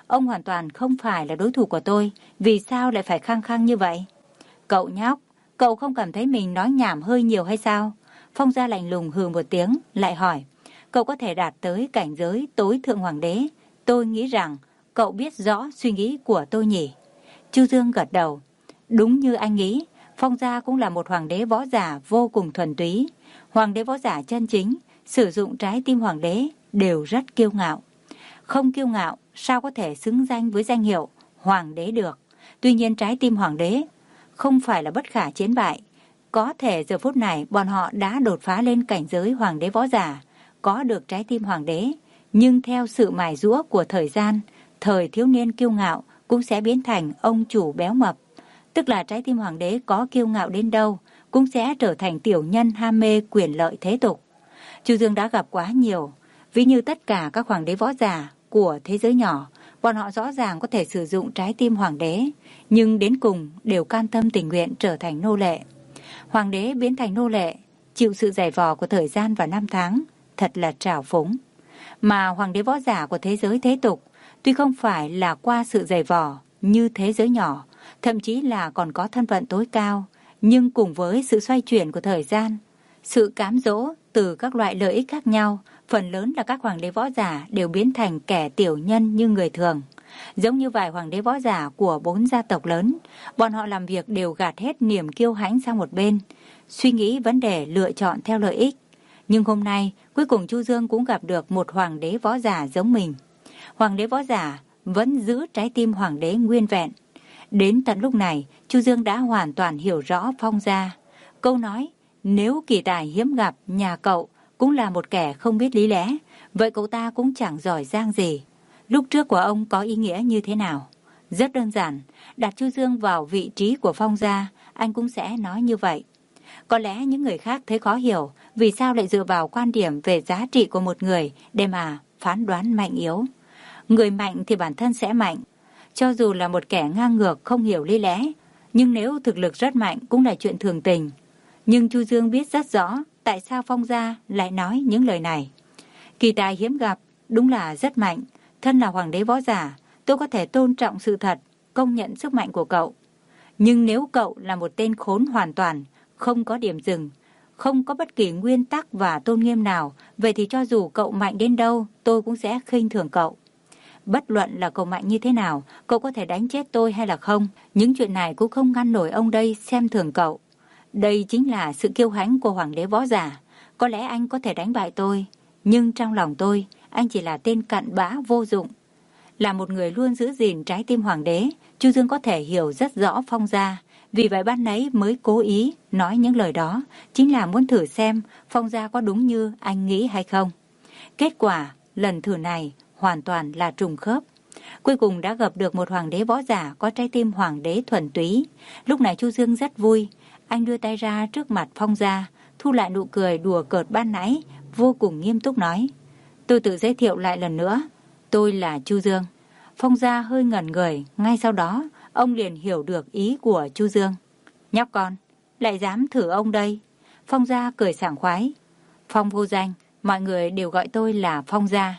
Ông hoàn toàn không phải là đối thủ của tôi, vì sao lại phải khăng khăng như vậy? Cậu nhóc, cậu không cảm thấy mình nói nhảm hơi nhiều hay sao? Phong Gia lạnh lùng hừ một tiếng, lại hỏi, cậu có thể đạt tới cảnh giới tối thượng hoàng đế. Tôi nghĩ rằng cậu biết rõ suy nghĩ của tôi nhỉ? Chu Dương gật đầu. Đúng như anh nghĩ, Phong Gia cũng là một hoàng đế võ giả vô cùng thuần túy. Hoàng đế võ giả chân chính, sử dụng trái tim hoàng đế đều rất kiêu ngạo. Không kiêu ngạo, sao có thể xứng danh với danh hiệu hoàng đế được? Tuy nhiên trái tim hoàng đế không phải là bất khả chiến bại. Có thể giờ phút này bọn họ đã đột phá lên cảnh giới hoàng đế võ giả, có được trái tim hoàng đế, nhưng theo sự mài giũa của thời gian, thời thiếu niên kiêu ngạo cũng sẽ biến thành ông chủ béo mập. Tức là trái tim hoàng đế có kiêu ngạo đến đâu, cũng sẽ trở thành tiểu nhân ham mê quyền lợi thế tục. Chu Dương đã gặp quá nhiều, ví như tất cả các hoàng đế võ giả của thế giới nhỏ, bọn họ rõ ràng có thể sử dụng trái tim hoàng đế, nhưng đến cùng đều cam tâm tình nguyện trở thành nô lệ. Hoàng đế biến thành nô lệ, chịu sự giày vò của thời gian và năm tháng, thật là trào phúng. Mà hoàng đế võ giả của thế giới thế tục, tuy không phải là qua sự giày vò như thế giới nhỏ, thậm chí là còn có thân phận tối cao, nhưng cùng với sự xoay chuyển của thời gian, sự cám dỗ từ các loại lợi ích khác nhau, phần lớn là các hoàng đế võ giả đều biến thành kẻ tiểu nhân như người thường. Giống như vài hoàng đế võ giả của bốn gia tộc lớn, bọn họ làm việc đều gạt hết niềm kiêu hãnh sang một bên, suy nghĩ vấn đề lựa chọn theo lợi ích. Nhưng hôm nay, cuối cùng Chu Dương cũng gặp được một hoàng đế võ giả giống mình. Hoàng đế võ giả vẫn giữ trái tim hoàng đế nguyên vẹn. Đến tận lúc này, Chu Dương đã hoàn toàn hiểu rõ Phong Gia. Câu nói, nếu kỳ tài hiếm gặp nhà cậu cũng là một kẻ không biết lý lẽ, vậy cậu ta cũng chẳng giỏi giang gì. Lúc trước của ông có ý nghĩa như thế nào? Rất đơn giản, đặt Chu Dương vào vị trí của Phong Gia, anh cũng sẽ nói như vậy. Có lẽ những người khác thấy khó hiểu vì sao lại dựa vào quan điểm về giá trị của một người để mà phán đoán mạnh yếu. Người mạnh thì bản thân sẽ mạnh. Cho dù là một kẻ ngang ngược không hiểu lý lẽ, nhưng nếu thực lực rất mạnh cũng là chuyện thường tình. Nhưng Chu Dương biết rất rõ tại sao Phong Gia lại nói những lời này. Kỳ tài hiếm gặp, đúng là rất mạnh. Thân là hoàng đế võ giả, tôi có thể tôn trọng sự thật, công nhận sức mạnh của cậu. Nhưng nếu cậu là một tên khốn hoàn toàn, không có điểm dừng, không có bất kỳ nguyên tắc và tôn nghiêm nào, vậy thì cho dù cậu mạnh đến đâu, tôi cũng sẽ khinh thường cậu. Bất luận là cậu mạnh như thế nào, cậu có thể đánh chết tôi hay là không, những chuyện này cũng không ngăn nổi ông đây xem thường cậu. Đây chính là sự kiêu hãnh của hoàng đế võ giả. Có lẽ anh có thể đánh bại tôi, nhưng trong lòng tôi, anh chỉ là tên cặn bã vô dụng. Là một người luôn giữ gìn trái tim hoàng đế, Chu Dương có thể hiểu rất rõ Phong Gia. Vì vậy ban nãy mới cố ý nói những lời đó, chính là muốn thử xem Phong Gia có đúng như anh nghĩ hay không. Kết quả lần thử này hoàn toàn là trùng khớp. Cuối cùng đã gặp được một hoàng đế võ giả có trái tim hoàng đế thuần túy. Lúc này Chu Dương rất vui. Anh đưa tay ra trước mặt Phong Gia, thu lại nụ cười đùa cợt ban nãy, vô cùng nghiêm túc nói. Tôi tự giới thiệu lại lần nữa. Tôi là Chu Dương. Phong Gia hơi ngẩn người, ngay sau đó ông liền hiểu được ý của Chu Dương. Nhóc con, lại dám thử ông đây. Phong Gia cười sảng khoái. Phong vô danh, mọi người đều gọi tôi là Phong Gia.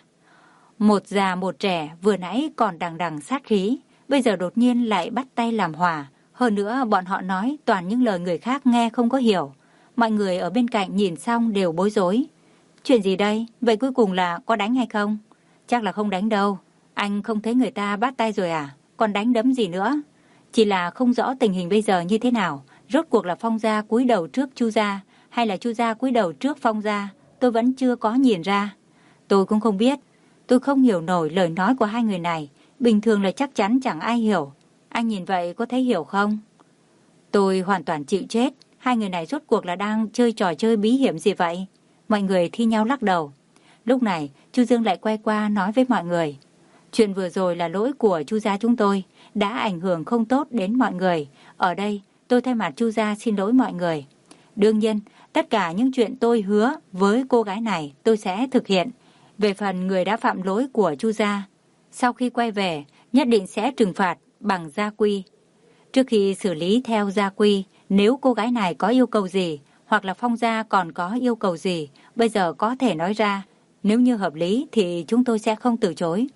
Một già một trẻ vừa nãy còn đằng đằng sát khí, bây giờ đột nhiên lại bắt tay làm hòa. Hơn nữa bọn họ nói toàn những lời người khác nghe không có hiểu. Mọi người ở bên cạnh nhìn xong đều bối rối. Chuyện gì đây? Vậy cuối cùng là có đánh hay không? Chắc là không đánh đâu. Anh không thấy người ta bắt tay rồi à? Còn đánh đấm gì nữa? Chỉ là không rõ tình hình bây giờ như thế nào. Rốt cuộc là Phong Gia cúi đầu trước Chu Gia hay là Chu Gia cúi đầu trước Phong Gia? Tôi vẫn chưa có nhìn ra. Tôi cũng không biết. Tôi không hiểu nổi lời nói của hai người này. Bình thường là chắc chắn chẳng ai hiểu. Anh nhìn vậy có thấy hiểu không? Tôi hoàn toàn chịu chết. Hai người này rốt cuộc là đang chơi trò chơi bí hiểm gì vậy? Mọi người thi nhau lắc đầu. Lúc này Chu Dương lại quay qua nói với mọi người. Chuyện vừa rồi là lỗi của Chu Gia chúng tôi, đã ảnh hưởng không tốt đến mọi người. Ở đây tôi thay mặt Chu Gia xin lỗi mọi người. Đương nhiên tất cả những chuyện tôi hứa với cô gái này tôi sẽ thực hiện. Về phần người đã phạm lỗi của Chu Gia, sau khi quay về nhất định sẽ trừng phạt bằng gia quy. Trước khi xử lý theo gia quy, nếu cô gái này có yêu cầu gì hoặc là Phong Gia còn có yêu cầu gì, bây giờ có thể nói ra. Nếu như hợp lý thì chúng tôi sẽ không từ chối.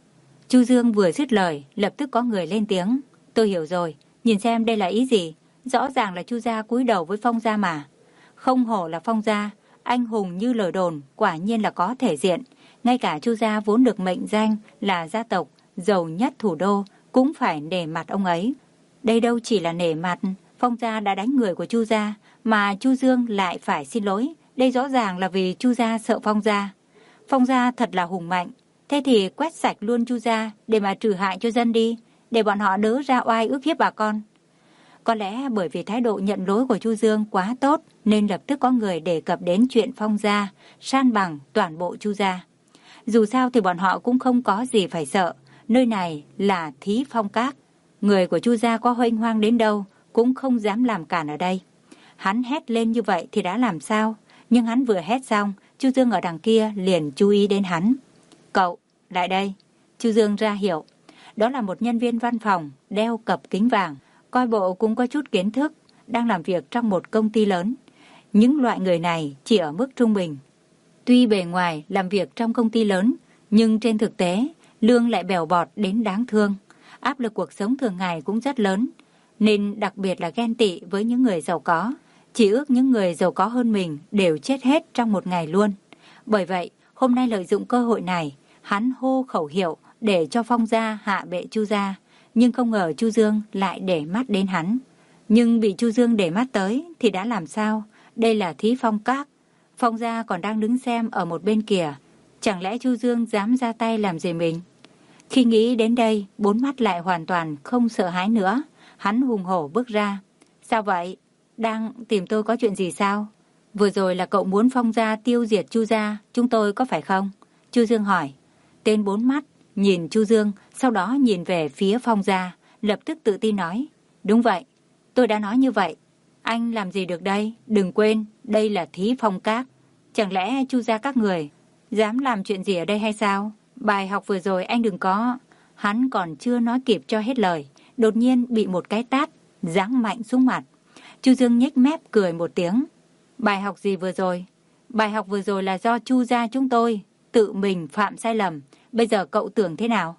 Chu Dương vừa dứt lời, lập tức có người lên tiếng. Tôi hiểu rồi, nhìn xem đây là ý gì? Rõ ràng là Chu gia cúi đầu với Phong gia mà. Không hổ là Phong gia, anh hùng như lời đồn, quả nhiên là có thể diện. Ngay cả Chu gia vốn được mệnh danh là gia tộc giàu nhất thủ đô cũng phải nể mặt ông ấy. Đây đâu chỉ là nể mặt, Phong gia đã đánh người của Chu gia, mà Chu Dương lại phải xin lỗi. Đây rõ ràng là vì Chu gia sợ Phong gia. Phong gia thật là hùng mạnh. Thế thì quét sạch luôn Chu gia để mà trừ hại cho dân đi, để bọn họ đỡ ra oai ức hiếp bà con. Có lẽ bởi vì thái độ nhận lỗi của Chu Dương quá tốt nên lập tức có người đề cập đến chuyện Phong gia san bằng toàn bộ Chu gia. Dù sao thì bọn họ cũng không có gì phải sợ, nơi này là Thí Phong Các. Người của Chu gia có huênh hoang đến đâu cũng không dám làm cản ở đây. Hắn hét lên như vậy thì đã làm sao? Nhưng hắn vừa hét xong, Chu Dương ở đằng kia liền chú ý đến hắn. Cậu, lại đây. Chu Dương ra hiệu. Đó là một nhân viên văn phòng, đeo cặp kính vàng, coi bộ cũng có chút kiến thức, đang làm việc trong một công ty lớn. Những loại người này chỉ ở mức trung bình. Tuy bề ngoài làm việc trong công ty lớn, nhưng trên thực tế, lương lại bèo bọt đến đáng thương. Áp lực cuộc sống thường ngày cũng rất lớn, nên đặc biệt là ghen tị với những người giàu có. Chỉ ước những người giàu có hơn mình đều chết hết trong một ngày luôn. Bởi vậy, hôm nay lợi dụng cơ hội này, hắn hô khẩu hiệu để cho Phong gia hạ bệ Chu gia, nhưng không ngờ Chu Dương lại để mắt đến hắn. Nhưng bị Chu Dương để mắt tới thì đã làm sao? Đây là Thí Phong Các. Phong gia còn đang đứng xem ở một bên kìa. Chẳng lẽ Chu Dương dám ra tay làm gì mình? Khi nghĩ đến đây, bốn mắt lại hoàn toàn không sợ hãi nữa. Hắn hùng hổ bước ra. Sao vậy? Đang tìm tôi có chuyện gì sao? Vừa rồi là cậu muốn Phong gia tiêu diệt Chu gia, chúng tôi có phải không? Chu Dương hỏi. Tên bốn mắt nhìn Chu Dương, sau đó nhìn về phía Phong gia, lập tức tự tin nói. Đúng vậy, tôi đã nói như vậy. Anh làm gì được đây? Đừng quên, đây là Thí Phong Các. Chẳng lẽ Chu gia các người dám làm chuyện gì ở đây hay sao? Bài học vừa rồi anh đừng có. Hắn còn chưa nói kịp cho hết lời, đột nhiên bị một cái tát giáng mạnh xuống mặt. Chu Dương nhếch mép cười một tiếng. Bài học gì vừa rồi? Bài học vừa rồi là do Chu gia chúng tôi tự mình phạm sai lầm. Bây giờ cậu tưởng thế nào?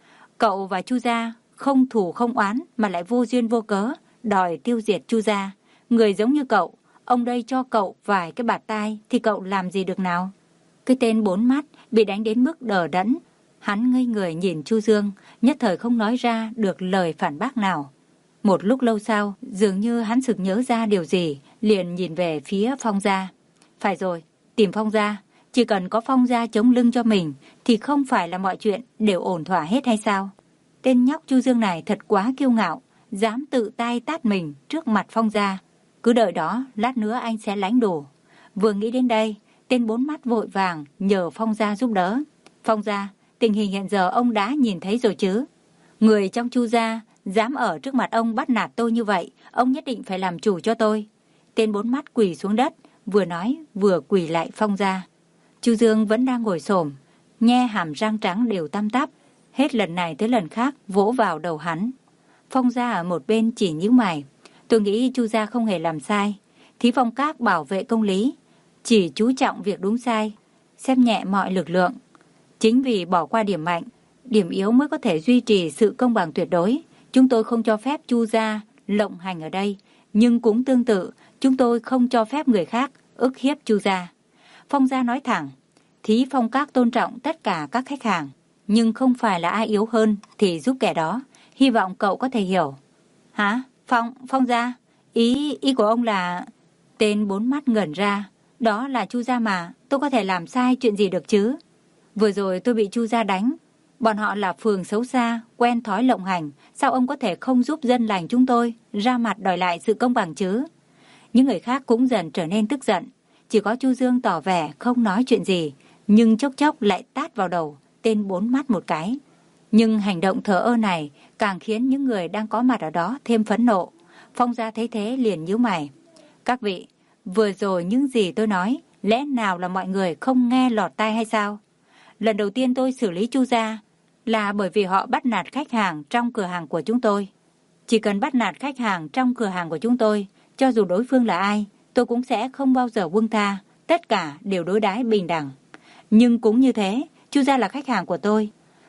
Cậu và Chu gia không thù không oán mà lại vô duyên vô cớ đòi tiêu diệt Chu gia. Người giống như cậu, ông đây cho cậu vài cái bạt tai thì cậu làm gì được nào? Cái tên bốn mắt bị đánh đến mức đờ đẫn. Hắn ngây người nhìn Chu Dương, nhất thời không nói ra được lời phản bác nào. Một lúc lâu sau, dường như hắn sực nhớ ra điều gì, liền nhìn về phía Phong gia. Phải rồi, tìm Phong gia. Chỉ cần có Phong gia chống lưng cho mình thì không phải là mọi chuyện đều ổn thỏa hết hay sao? Tên nhóc Chu Dương này thật quá kiêu ngạo, dám tự tay tát mình trước mặt Phong gia. Cứ đợi đó, lát nữa anh sẽ lãnh đủ. Vừa nghĩ đến đây, tên bốn mắt vội vàng nhờ Phong gia giúp đỡ. Phong gia, tình hình hiện giờ ông đã nhìn thấy rồi chứ? Người trong Chu gia dám ở trước mặt ông bắt nạt tôi như vậy, ông nhất định phải làm chủ cho tôi. Tên bốn mắt quỳ xuống đất, vừa nói vừa quỳ lại Phong gia. Chu Dương vẫn đang ngồi xổm, nhe hàm răng trắng đều tăm tắp, hết lần này tới lần khác vỗ vào đầu hắn. Phong gia ở một bên chỉ nhíu mày. Tôi nghĩ Chu gia không hề làm sai. Thí Phong Các bảo vệ công lý, chỉ chú trọng việc đúng sai, xem nhẹ mọi lực lượng. Chính vì bỏ qua điểm mạnh, điểm yếu mới có thể duy trì sự công bằng tuyệt đối. Chúng tôi không cho phép Chu gia lộng hành ở đây, nhưng cũng tương tự, chúng tôi không cho phép người khác ức hiếp Chu gia. Phong gia nói thẳng, Thí Phong Các tôn trọng tất cả các khách hàng, nhưng không phải là ai yếu hơn thì giúp kẻ đó. Hy vọng cậu có thể hiểu. Hả? Phong, Phong gia? Ý, ý của ông là... Tên bốn mắt ngẩn ra. Đó là Chu gia mà, tôi có thể làm sai chuyện gì được chứ? Vừa rồi tôi bị Chu gia đánh. Bọn họ là phường xấu xa, quen thói lộng hành. Sao ông có thể không giúp dân lành chúng tôi ra mặt đòi lại sự công bằng chứ? Những người khác cũng dần trở nên tức giận. Chỉ có Chu Dương tỏ vẻ không nói chuyện gì, nhưng chốc chốc lại tát vào đầu tên bốn mắt một cái. Nhưng hành động thờ ơ này càng khiến những người đang có mặt ở đó thêm phẫn nộ. Phong gia thấy thế liền nhíu mày. Các vị, vừa rồi những gì tôi nói, lẽ nào là mọi người không nghe lọt tai hay sao? Lần đầu tiên tôi xử lý Chu gia là bởi vì họ bắt nạt khách hàng trong cửa hàng của chúng tôi. Chỉ cần bắt nạt khách hàng trong cửa hàng của chúng tôi, cho dù đối phương là ai, tôi cũng sẽ không bao giờ buông tha, tất cả đều đối đãi bình đẳng. Nhưng cũng như thế, Chu gia là khách hàng của tôi.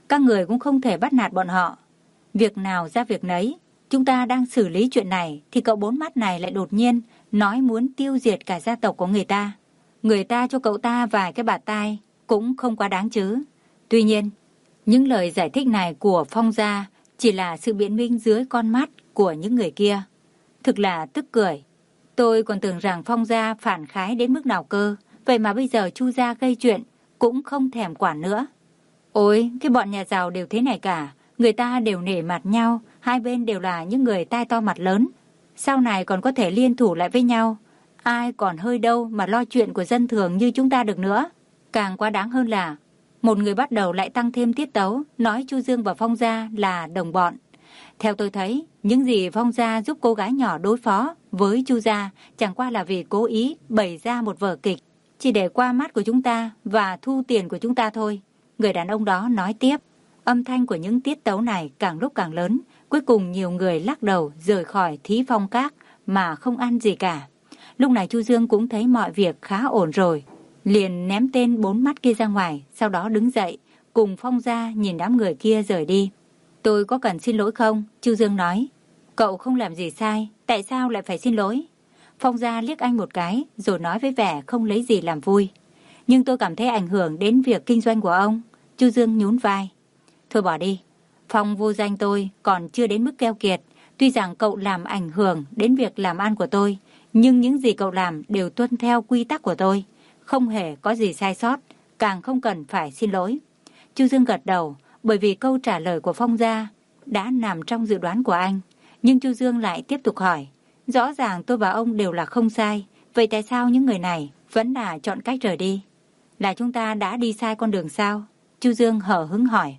Các người cũng không thể bắt nạt bọn họ. Việc nào ra việc nấy. Chúng ta đang xử lý chuyện này thì cậu bốn mắt này lại đột nhiên nói muốn tiêu diệt cả gia tộc của người ta. Người ta cho cậu ta vài cái bạt tai cũng không quá đáng chứ. Tuy nhiên, những lời giải thích này của Phong gia chỉ là sự biện minh dưới con mắt của những người kia. Thực là tức cười. Tôi còn tưởng rằng Phong gia phản khái đến mức nào cơ. Vậy mà bây giờ Chu gia gây chuyện cũng không thèm quản nữa. Ôi, cái bọn nhà giàu đều thế này cả. Người ta đều nể mặt nhau. Hai bên đều là những người tai to mặt lớn. Sau này còn có thể liên thủ lại với nhau. Ai còn hơi đâu mà lo chuyện của dân thường như chúng ta được nữa. Càng quá đáng hơn là một người bắt đầu lại tăng thêm tiết tấu, nói Chu Dương và Phong gia là đồng bọn. Theo tôi thấy, những gì Phong gia giúp cô gái nhỏ đối phó với Chu gia chẳng qua là vì cố ý bày ra một vở kịch, chỉ để qua mắt của chúng ta và thu tiền của chúng ta thôi. Người đàn ông đó nói tiếp. Âm thanh của những tiết tấu này càng lúc càng lớn. Cuối cùng nhiều người lắc đầu rời khỏi Thí Phong Các mà không ăn gì cả. Lúc này Chu Dương cũng thấy mọi việc khá ổn rồi. Liền ném tên bốn mắt kia ra ngoài, sau đó đứng dậy, cùng Phong gia nhìn đám người kia rời đi. Tôi có cần xin lỗi không? Chu Dương nói. Cậu không làm gì sai, tại sao lại phải xin lỗi? Phong gia liếc anh một cái, rồi nói với vẻ không lấy gì làm vui. Nhưng tôi cảm thấy ảnh hưởng đến việc kinh doanh của ông. Chu Dương nhún vai. Thôi bỏ đi. Phong vô danh tôi còn chưa đến mức keo kiệt. Tuy rằng cậu làm ảnh hưởng đến việc làm ăn của tôi, nhưng những gì cậu làm đều tuân theo quy tắc của tôi. Không hề có gì sai sót, càng không cần phải xin lỗi. Chu Dương gật đầu, bởi vì câu trả lời của Phong gia đã nằm trong dự đoán của anh. Nhưng Chu Dương lại tiếp tục hỏi. Rõ ràng tôi và ông đều là không sai. Vậy tại sao những người này vẫn là chọn cách rời đi? Là chúng ta đã đi sai con đường sao? Chu Dương hở hứng hỏi.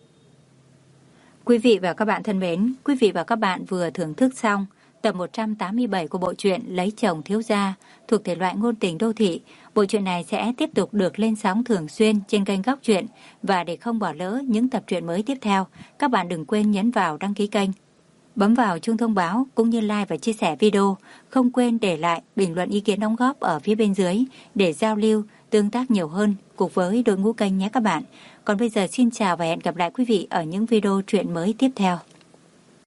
Quý vị và các bạn thân mến, quý vị và các bạn vừa thưởng thức xong tập một trăm tám mươi bảy của bộ truyện Lấy chồng thiếu gia thuộc thể loại ngôn tình đô thị. Bộ truyện này sẽ tiếp tục được lên sóng thường xuyên trên kênh Góc Truyện, và để không bỏ lỡ những tập truyện mới tiếp theo, các bạn đừng quên nhấn vào đăng ký kênh, bấm vào chuông thông báo cũng như like và chia sẻ video. Không quên để lại bình luận ý kiến đóng góp ở phía bên dưới để giao lưu, tương tác nhiều hơn cùng với đội ngũ kênh nhé các bạn. Còn bây giờ xin chào và hẹn gặp lại quý vị ở những video truyện mới tiếp theo.